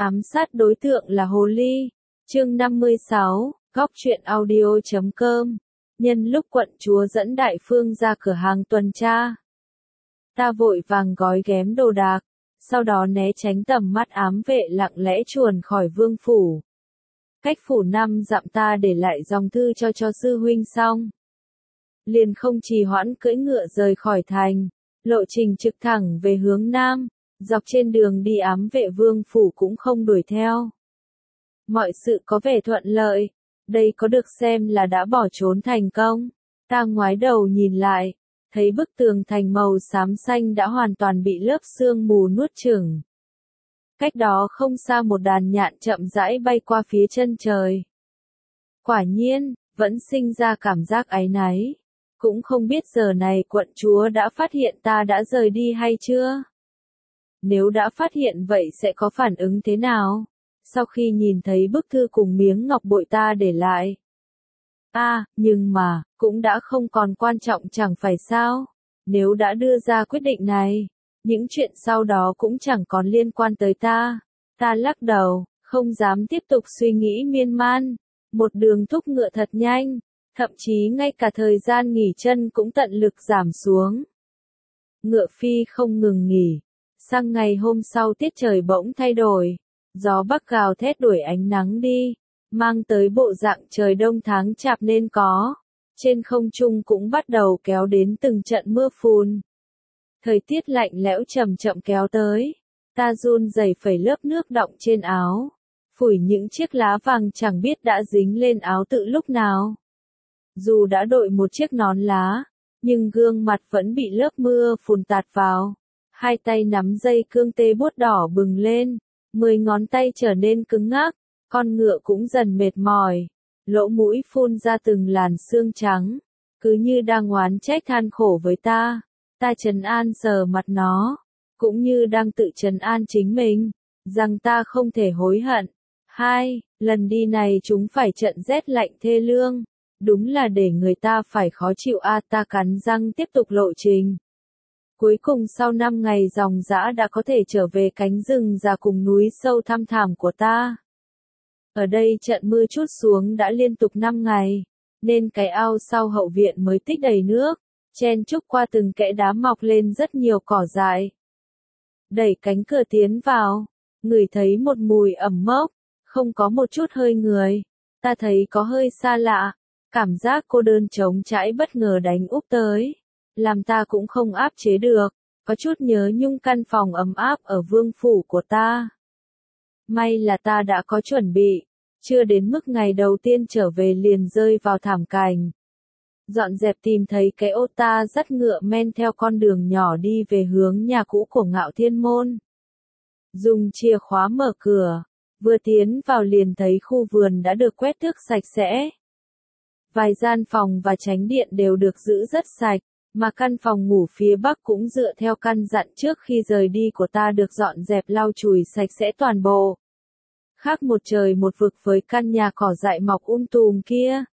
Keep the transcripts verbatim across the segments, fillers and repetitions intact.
Ám sát đối tượng là hồ ly. Chương năm mươi sáu, góc truyện audio chấm com. Nhân lúc quận chúa dẫn đại phương ra cửa hàng tuần tra, ta vội vàng gói ghém đồ đạc, sau đó né tránh tầm mắt ám vệ lặng lẽ chuồn khỏi vương phủ. Cách phủ năm dặm ta để lại dòng thư cho cho sư huynh xong, liền không trì hoãn cưỡi ngựa rời khỏi thành, lộ trình trực thẳng về hướng nam. Dọc trên đường đi ám vệ vương phủ cũng không đuổi theo. Mọi sự có vẻ thuận lợi, đây có được xem là đã bỏ trốn thành công. Ta ngoái đầu nhìn lại, thấy bức tường thành màu xám xanh đã hoàn toàn bị lớp sương mù nuốt chửng. Cách đó không xa một đàn nhạn chậm rãi bay qua phía chân trời. Quả nhiên, vẫn sinh ra cảm giác áy náy. Cũng không biết giờ này quận chúa đã phát hiện ta đã rời đi hay chưa? Nếu đã phát hiện vậy sẽ có phản ứng thế nào? Sau khi nhìn thấy bức thư cùng miếng ngọc bội ta để lại. À, nhưng mà, cũng đã không còn quan trọng chẳng phải sao? Nếu đã đưa ra quyết định này, những chuyện sau đó cũng chẳng còn liên quan tới ta. Ta lắc đầu, không dám tiếp tục suy nghĩ miên man. Một đường thúc ngựa thật nhanh, thậm chí ngay cả thời gian nghỉ chân cũng tận lực giảm xuống. Ngựa phi không ngừng nghỉ. Sang ngày hôm sau tiết trời bỗng thay đổi, gió bắc gào thét đuổi ánh nắng đi, mang tới bộ dạng trời đông tháng chạp nên có. Trên không trung cũng bắt đầu kéo đến từng trận mưa phùn. Thời tiết lạnh lẽo chậm chậm kéo tới, ta run rẩy phẩy lớp nước đọng trên áo, phủi những chiếc lá vàng chẳng biết đã dính lên áo tự lúc nào. Dù đã đội một chiếc nón lá, nhưng gương mặt vẫn bị lớp mưa phùn tạt vào. Hai tay nắm dây cương tê buốt đỏ bừng lên, mười ngón tay trở nên cứng ngắc, con ngựa cũng dần mệt mỏi, lỗ mũi phun ra từng làn sương trắng, cứ như đang oán trách than khổ với ta. Ta trấn an sờ mặt nó, cũng như đang tự trấn an chính mình, rằng ta không thể hối hận. Hai, lần đi này chúng phải trận rét lạnh thê lương, đúng là để người ta phải khó chịu a. Ta cắn răng tiếp tục lộ trình. Cuối cùng sau năm ngày dòng dã đã có thể trở về cánh rừng già cùng núi sâu thăm thẳm của ta. Ở đây trận mưa trút xuống đã liên tục năm ngày, nên cái ao sau hậu viện mới tích đầy nước, chen chúc qua từng kẽ đá mọc lên rất nhiều cỏ dại. Đẩy cánh cửa tiến vào, ngửi thấy một mùi ẩm mốc, không có một chút hơi người. Ta thấy có hơi xa lạ, cảm giác cô đơn trống trải bất ngờ đánh úp tới. Làm ta cũng không áp chế được, có chút nhớ nhung căn phòng ấm áp ở vương phủ của ta. May là ta đã có chuẩn bị, chưa đến mức ngày đầu tiên trở về liền rơi vào thảm cảnh. Dọn dẹp tìm thấy cái ô ta dắt ngựa men theo con đường nhỏ đi về hướng nhà cũ của Ngạo Thiên Môn. Dùng chìa khóa mở cửa, vừa tiến vào liền thấy khu vườn đã được quét tước sạch sẽ. Vài gian phòng và chánh điện đều được giữ rất sạch. Mà căn phòng ngủ phía bắc cũng dựa theo căn dặn trước khi rời đi của ta được dọn dẹp lau chùi sạch sẽ toàn bộ. Khác một trời một vực với căn nhà cỏ dại mọc um tùm kia.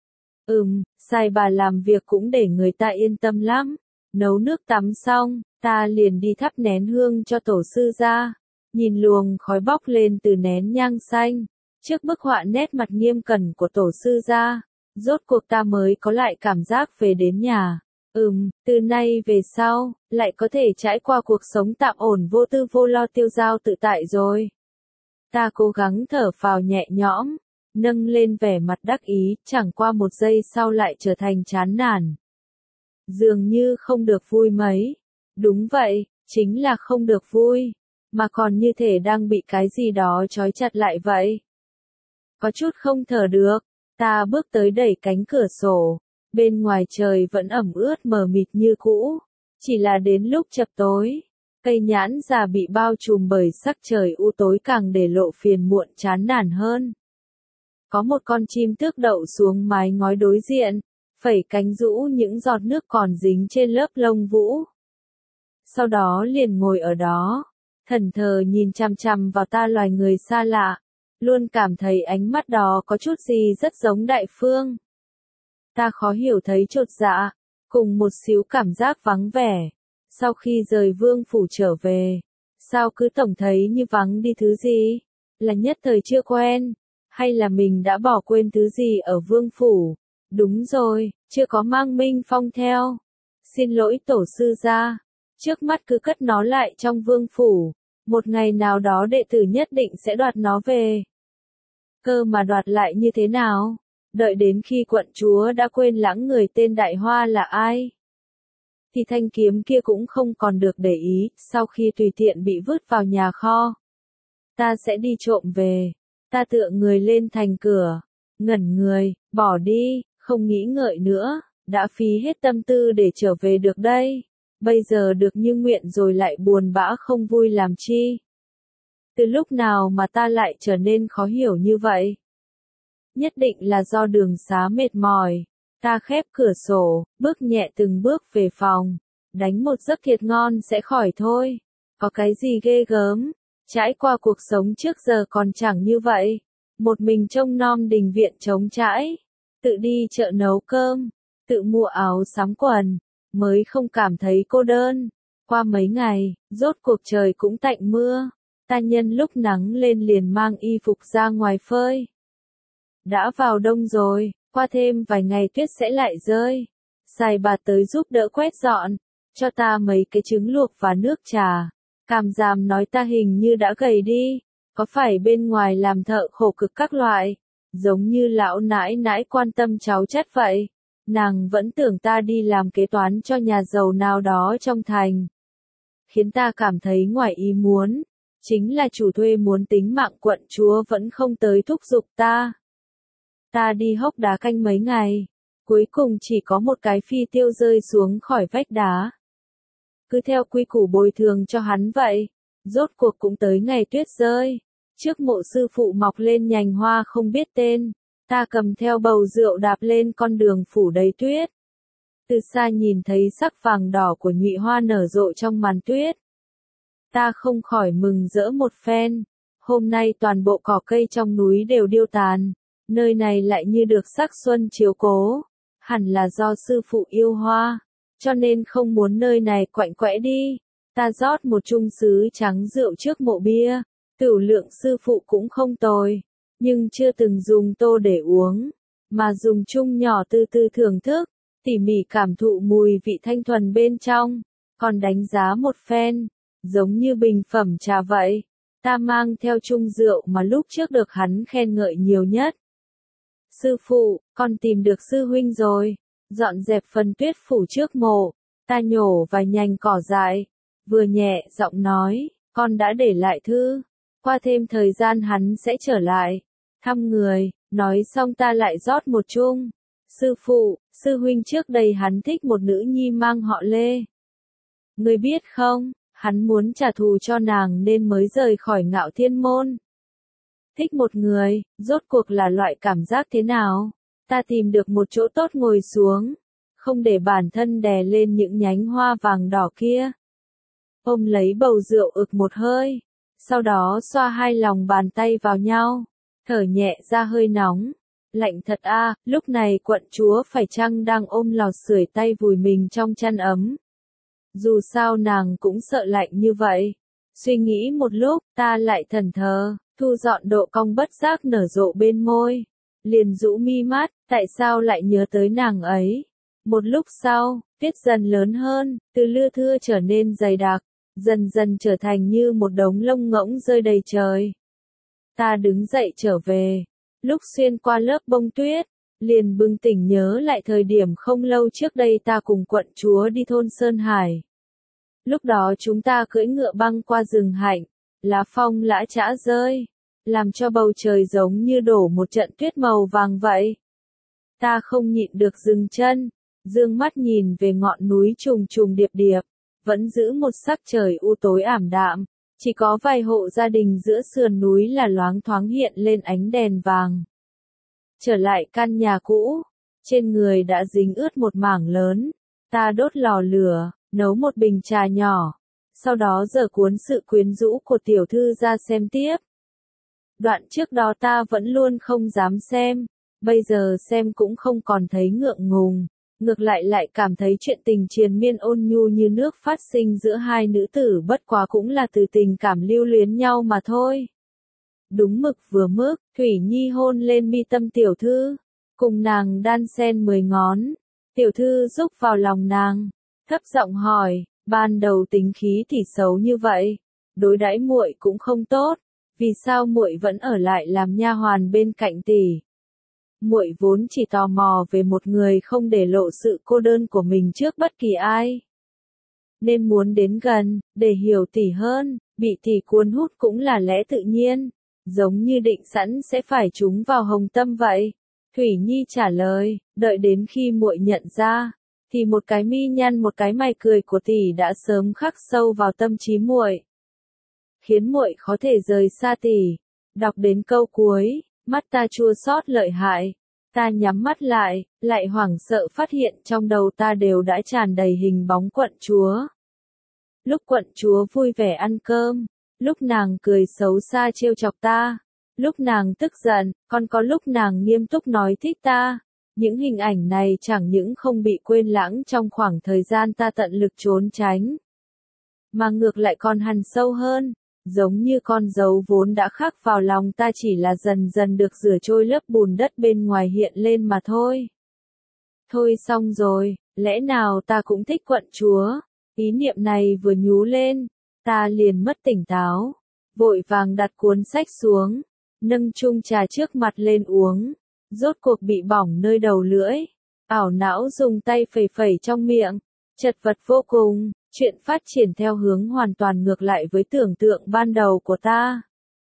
Ừm, sai bà làm việc cũng để người ta yên tâm lắm. Nấu nước tắm xong, ta liền đi thắp nén hương cho tổ sư ra. Nhìn luồng khói bốc lên từ nén nhang xanh, trước bức họa nét mặt nghiêm cẩn của tổ sư ra, rốt cuộc ta mới có lại cảm giác về đến nhà. Ừm, từ nay về sau, lại có thể trải qua cuộc sống tạm ổn vô tư vô lo tiêu dao tự tại rồi. Ta cố gắng thở phào nhẹ nhõm, nâng lên vẻ mặt đắc ý, chẳng qua một giây sau lại trở thành chán nản. Dường như không được vui mấy. Đúng vậy, chính là không được vui, mà còn như thể đang bị cái gì đó trói chặt lại vậy. Có chút không thở được, ta bước tới đẩy cánh cửa sổ. Bên ngoài trời vẫn ẩm ướt mờ mịt như cũ, chỉ là đến lúc chập tối, cây nhãn già bị bao trùm bởi sắc trời u tối càng để lộ phiền muộn chán nản hơn. Có một con chim tước đậu xuống mái ngói đối diện, phẩy cánh rũ những giọt nước còn dính trên lớp lông vũ. Sau đó liền ngồi ở đó, thẫn thờ nhìn chằm chằm vào ta, loài người xa lạ, luôn cảm thấy ánh mắt đó có chút gì rất giống Đại Phương. Ta khó hiểu thấy chột dạ, cùng một xíu cảm giác vắng vẻ. Sau khi rời vương phủ trở về, sao cứ tổng thấy như vắng đi thứ gì? Là nhất thời chưa quen, hay là mình đã bỏ quên thứ gì ở vương phủ? Đúng rồi, chưa có mang Minh Phong theo. Xin lỗi tổ sư gia, trước mắt cứ cất nó lại trong vương phủ, một ngày nào đó đệ tử nhất định sẽ đoạt nó về. Cơ mà đoạt lại như thế nào? Đợi đến khi quận chúa đã quên lãng người tên Đại Hoa là ai, thì thanh kiếm kia cũng không còn được để ý, sau khi tùy tiện bị vứt vào nhà kho. Ta sẽ đi trộm về. Ta tựa người lên thành cửa, ngẩn người, bỏ đi, không nghĩ ngợi nữa, đã phí hết tâm tư để trở về được đây. Bây giờ được như nguyện rồi lại buồn bã không vui làm chi. Từ lúc nào mà ta lại trở nên khó hiểu như vậy? Nhất định là do đường xá mệt mỏi. Ta khép cửa sổ, bước nhẹ từng bước về phòng. Đánh một giấc thiệt ngon sẽ khỏi thôi. Có cái gì ghê gớm. Trải qua cuộc sống trước giờ còn chẳng như vậy. Một mình trông nom đình viện trống trải. Tự đi chợ nấu cơm. Tự mua áo sắm quần. Mới không cảm thấy cô đơn. Qua mấy ngày, rốt cuộc trời cũng tạnh mưa. Ta nhân lúc nắng lên liền mang y phục ra ngoài phơi. Đã vào đông rồi, qua thêm vài ngày tuyết sẽ lại rơi. Xài bà tới giúp đỡ quét dọn, cho ta mấy cái trứng luộc và nước trà. Càm Giàm nói ta hình như đã gầy đi, có phải bên ngoài làm thợ khổ cực các loại, giống như lão nãi nãi quan tâm cháu chắt vậy. Nàng vẫn tưởng ta đi làm kế toán cho nhà giàu nào đó trong thành. Khiến ta cảm thấy ngoài ý muốn, chính là chủ thuê muốn tính mạng quận chúa vẫn không tới thúc giục ta. Ta đi hốc đá canh mấy ngày, cuối cùng chỉ có một cái phi tiêu rơi xuống khỏi vách đá. Cứ theo quy củ bồi thường cho hắn vậy, rốt cuộc cũng tới ngày tuyết rơi. Trước mộ sư phụ mọc lên nhành hoa không biết tên, ta cầm theo bầu rượu đạp lên con đường phủ đầy tuyết. Từ xa nhìn thấy sắc vàng đỏ của nhụy hoa nở rộ trong màn tuyết. Ta không khỏi mừng rỡ một phen, hôm nay toàn bộ cỏ cây trong núi đều điêu tàn, nơi này lại như được sắc xuân chiếu cố, hẳn là do sư phụ yêu hoa, cho nên không muốn nơi này quạnh quẽ đi. Ta rót một chung sứ trắng rượu trước mộ bia, tửu lượng sư phụ cũng không tồi, nhưng chưa từng dùng tô để uống, mà dùng chung nhỏ từ từ thưởng thức, tỉ mỉ cảm thụ mùi vị thanh thuần bên trong, còn đánh giá một phen, giống như bình phẩm trà vậy. Ta mang theo chung rượu mà lúc trước được hắn khen ngợi nhiều nhất. Sư phụ, con tìm được sư huynh rồi, dọn dẹp phần tuyết phủ trước mộ, ta nhổ vài nhành cỏ dại, vừa nhẹ giọng nói, con đã để lại thư, qua thêm thời gian hắn sẽ trở lại, thăm người, nói xong ta lại rót một chung. Sư phụ, sư huynh trước đây hắn thích một nữ nhi mang họ Lê. Ngươi biết không, hắn muốn trả thù cho nàng nên mới rời khỏi Ngạo Thiên môn. Thích một người, rốt cuộc là loại cảm giác thế nào? Ta tìm được một chỗ tốt ngồi xuống, không để bản thân đè lên những nhánh hoa vàng đỏ kia. Ôm lấy bầu rượu ực một hơi, sau đó xoa hai lòng bàn tay vào nhau, thở nhẹ ra hơi nóng. Lạnh thật a, à, lúc này quận chúa phải chăng đang ôm lò sưởi tay vùi mình trong chăn ấm. Dù sao nàng cũng sợ lạnh như vậy. Suy nghĩ một lúc, ta lại thẫn thờ, thu dọn độ cong bất giác nở rộ bên môi. Liền rũ mi mắt, tại sao lại nhớ tới nàng ấy. Một lúc sau, tuyết dần lớn hơn, từ lưa thưa trở nên dày đặc, dần dần trở thành như một đống lông ngỗng rơi đầy trời. Ta đứng dậy trở về. Lúc xuyên qua lớp bông tuyết, liền bừng tỉnh nhớ lại thời điểm không lâu trước đây ta cùng quận chúa đi thôn Sơn Hải. Lúc đó chúng ta cưỡi ngựa băng qua rừng hạnh, lá phong lã chã rơi, làm cho bầu trời giống như đổ một trận tuyết màu vàng vậy. Ta không nhịn được dừng chân, dương mắt nhìn về ngọn núi trùng trùng điệp điệp, vẫn giữ một sắc trời u tối ảm đạm. Chỉ có vài hộ gia đình giữa sườn núi là loáng thoáng hiện lên ánh đèn vàng. Trở lại căn nhà cũ, trên người đã dính ướt một mảng lớn, ta đốt lò lửa, nấu một bình trà nhỏ, sau đó dở cuốn sự quyến rũ của tiểu thư ra xem tiếp. Đoạn trước đó ta vẫn luôn không dám xem, bây giờ xem cũng không còn thấy ngượng ngùng. Ngược lại lại cảm thấy chuyện tình triền miên ôn nhu như nước phát sinh giữa hai nữ tử bất quá cũng là từ tình cảm lưu luyến nhau mà thôi. Đúng mực vừa mức, Thủy Nhi hôn lên mi tâm tiểu thư, cùng nàng đan sen mười ngón. Tiểu thư rúc vào lòng nàng, thấp giọng hỏi, ban đầu tính khí thì xấu như vậy, đối đãi muội cũng không tốt, vì sao muội vẫn ở lại làm nha hoàn bên cạnh tỷ? Muội vốn chỉ tò mò về một người không để lộ sự cô đơn của mình trước bất kỳ ai, nên muốn đến gần, để hiểu tỷ hơn, bị tỷ cuốn hút cũng là lẽ tự nhiên, giống như định sẵn sẽ phải trúng vào hồng tâm vậy. Thủy Nhi trả lời, đợi đến khi muội nhận ra, thì một cái mi nhăn một cái mày cười của tỷ đã sớm khắc sâu vào tâm trí muội, khiến muội khó thể rời xa tỷ. Đọc đến câu cuối, mắt ta chua xót lợi hại, ta nhắm mắt lại, lại hoảng sợ phát hiện trong đầu ta đều đã tràn đầy hình bóng quận chúa. Lúc quận chúa vui vẻ ăn cơm, lúc nàng cười xấu xa trêu chọc ta, lúc nàng tức giận, còn có lúc nàng nghiêm túc nói thích ta. Những hình ảnh này chẳng những không bị quên lãng trong khoảng thời gian ta tận lực trốn tránh, mà ngược lại còn hằn sâu hơn, giống như con dấu vốn đã khắc vào lòng ta chỉ là dần dần được rửa trôi lớp bùn đất bên ngoài hiện lên mà thôi. Thôi xong rồi, lẽ nào ta cũng thích quận chúa? Ý niệm này vừa nhú lên, ta liền mất tỉnh táo, vội vàng đặt cuốn sách xuống, nâng chung trà trước mặt lên uống, rốt cuộc bị bỏng nơi đầu lưỡi, ảo não dùng tay phẩy phẩy trong miệng, chật vật vô cùng, chuyện phát triển theo hướng hoàn toàn ngược lại với tưởng tượng ban đầu của ta.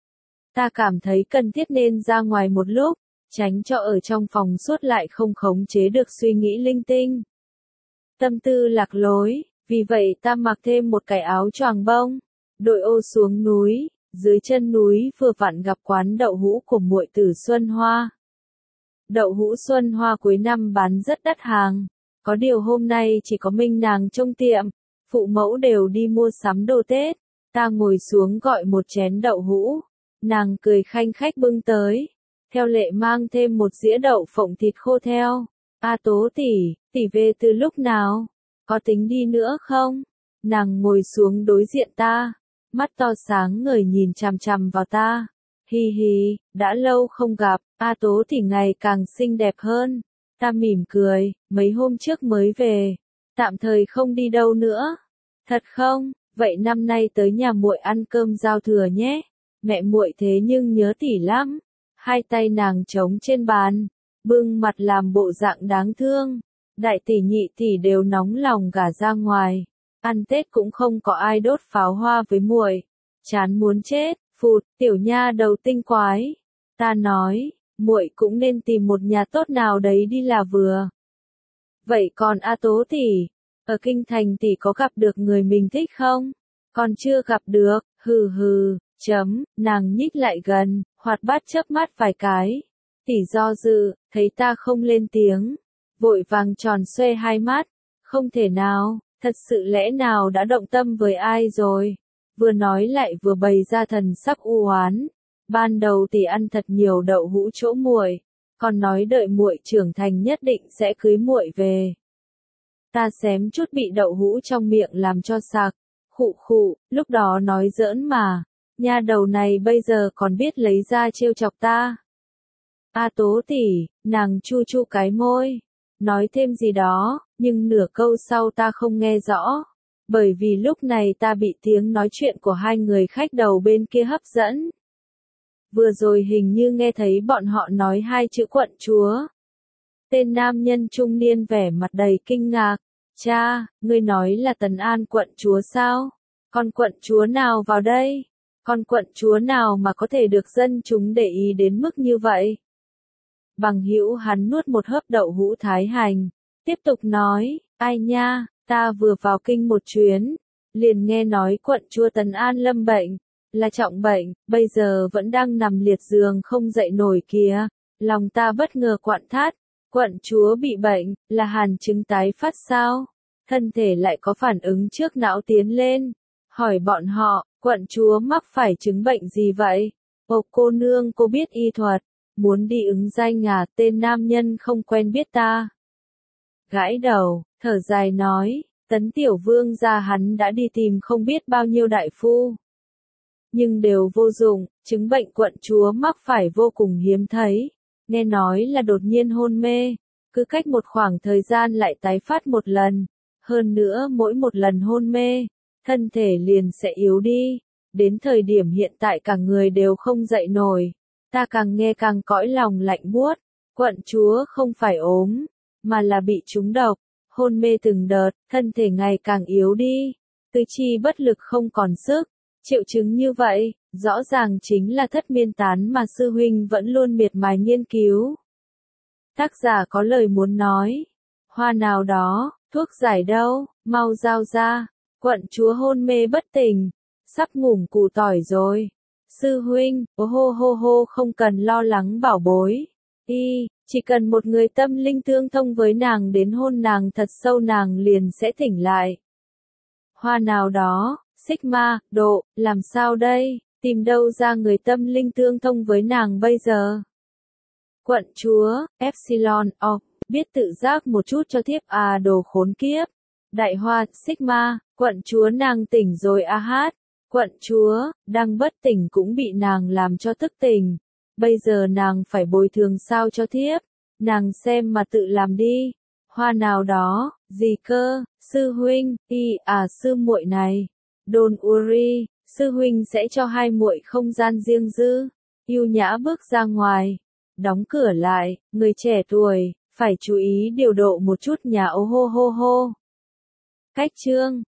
Ta cảm thấy cần thiết nên ra ngoài một lúc, tránh cho ở trong phòng suốt lại không khống chế được suy nghĩ linh tinh. Tâm tư lạc lối, vì vậy ta mặc thêm một cái áo choàng bông, đội ô xuống núi, dưới chân núi vừa vặn gặp quán đậu hũ của muội tử Xuân Hoa. Đậu hũ Xuân Hoa cuối năm bán rất đắt hàng, có điều hôm nay chỉ có mình nàng trong tiệm, phụ mẫu đều đi mua sắm đồ Tết. Ta ngồi xuống gọi một chén đậu hũ, nàng cười khanh khách bưng tới, theo lệ mang thêm một dĩa đậu phộng thịt khô theo. A Tố tỷ, tỷ về từ lúc nào? Có tính đi nữa không? Nàng ngồi xuống đối diện ta, mắt to sáng ngời nhìn chằm chằm vào ta. Hi hi, đã lâu không gặp, A Tố tỷ ngày càng xinh đẹp hơn. Ta mỉm cười, mấy hôm trước mới về, tạm thời không đi đâu nữa. Thật không? Vậy năm nay tới nhà muội ăn cơm giao thừa nhé. Mẹ muội thế nhưng nhớ tỷ lắm. Hai tay nàng trống trên bàn, bưng mặt làm bộ dạng đáng thương. Đại tỷ nhị tỷ đều nóng lòng gả ra ngoài, ăn Tết cũng không có ai đốt pháo hoa với muội, chán muốn chết. Phụt, tiểu nha đầu tinh quái. Ta nói, muội cũng nên tìm một nhà tốt nào đấy đi là vừa. Vậy còn A Tố tỷ, ở kinh thành tỷ có gặp được người mình thích không? Còn chưa gặp được, hừ hừ, chấm, nàng nhích lại gần, hoạt bát chớp mắt vài cái. Tỷ do dự, thấy ta không lên tiếng, vội vàng tròn xoe hai mắt, không thể nào, thật sự lẽ nào đã động tâm với ai rồi? Vừa nói lại vừa bày ra thần sắc u oán. Ban đầu tỷ ăn thật nhiều đậu hũ chỗ muội, còn nói đợi muội trưởng thành nhất định sẽ cưới muội về. Ta xém chút bị đậu hũ trong miệng làm cho sặc. Khụ khụ, lúc đó nói giỡn mà, nha đầu này bây giờ còn biết lấy ra trêu chọc ta. A Tố tỷ, nàng chu chu cái môi, nói thêm gì đó, nhưng nửa câu sau ta không nghe rõ. Bởi vì lúc này ta bị tiếng nói chuyện của hai người khách đầu bên kia hấp dẫn. Vừa rồi hình như nghe thấy bọn họ nói hai chữ quận chúa. Tên nam nhân trung niên vẻ mặt đầy kinh ngạc. Cha, ngươi nói là Tần An quận chúa sao? Con quận chúa nào vào đây? Con quận chúa nào mà có thể được dân chúng để ý đến mức như vậy? Bằng hữu hắn nuốt một hớp đậu hũ thái hành, tiếp tục nói, ai nha, ta vừa vào kinh một chuyến, liền nghe nói quận chúa Tần An lâm bệnh, là trọng bệnh, bây giờ vẫn đang nằm liệt giường không dậy nổi kìa. Lòng ta bất ngờ quặn thắt, quận chúa bị bệnh, là hàn chứng tái phát sao? Thân thể lại có phản ứng trước não tiến lên, hỏi bọn họ, quận chúa mắc phải chứng bệnh gì vậy? Ồ cô nương cô biết y thuật, muốn đi ứng danh à? Tên nam nhân không quen biết ta. Gãi đầu, thở dài nói, Tấn tiểu vương gia hắn đã đi tìm không biết bao nhiêu đại phu. nhưng đều vô dụng, chứng bệnh quận chúa mắc phải vô cùng hiếm thấy. Nghe nói là đột nhiên hôn mê, cứ cách một khoảng thời gian lại tái phát một lần. Hơn nữa mỗi một lần hôn mê, thân thể liền sẽ yếu đi. Đến thời điểm hiện tại cả người đều không dậy nổi. Ta càng nghe càng cõi lòng lạnh buốt. Quận chúa không phải ốm, mà là bị trúng độc. Hôn mê từng đợt, thân thể ngày càng yếu đi. Tứ chi bất lực không còn sức. Triệu chứng như vậy, rõ ràng chính là thất miên tán mà sư huynh vẫn luôn miệt mài nghiên cứu. Tác giả có lời muốn nói. Hoa nào đó, thuốc giải đâu, mau giao ra. Quận chúa hôn mê bất tỉnh, sắp ngủm củ tỏi rồi. Sư huynh, ô hô hô hô không cần lo lắng bảo bối. Y, chỉ cần một người tâm linh tương thông với nàng đến hôn nàng thật sâu nàng liền sẽ tỉnh lại. Hoa nào đó, Sigma, độ, làm sao đây, tìm đâu ra người tâm linh tương thông với nàng bây giờ? Quận chúa, Epsilon, O, biết tự giác một chút cho thiếp à đồ khốn kiếp. Đại hoa, Sigma, quận chúa nàng tỉnh rồi a hát. Quận chúa, đang bất tỉnh cũng bị nàng làm cho thức tỉnh. Bây giờ nàng phải bồi thường sao cho thiếp. Nàng xem mà tự làm đi. Hoa nào đó, gì cơ, sư huynh, y à sư muội này. Đồn Uri, sư huynh sẽ cho hai muội không gian riêng tư. Yêu nhã bước ra ngoài. Đóng cửa lại, người trẻ tuổi, phải chú ý điều độ một chút nhà ô hô hô hô. Cách chương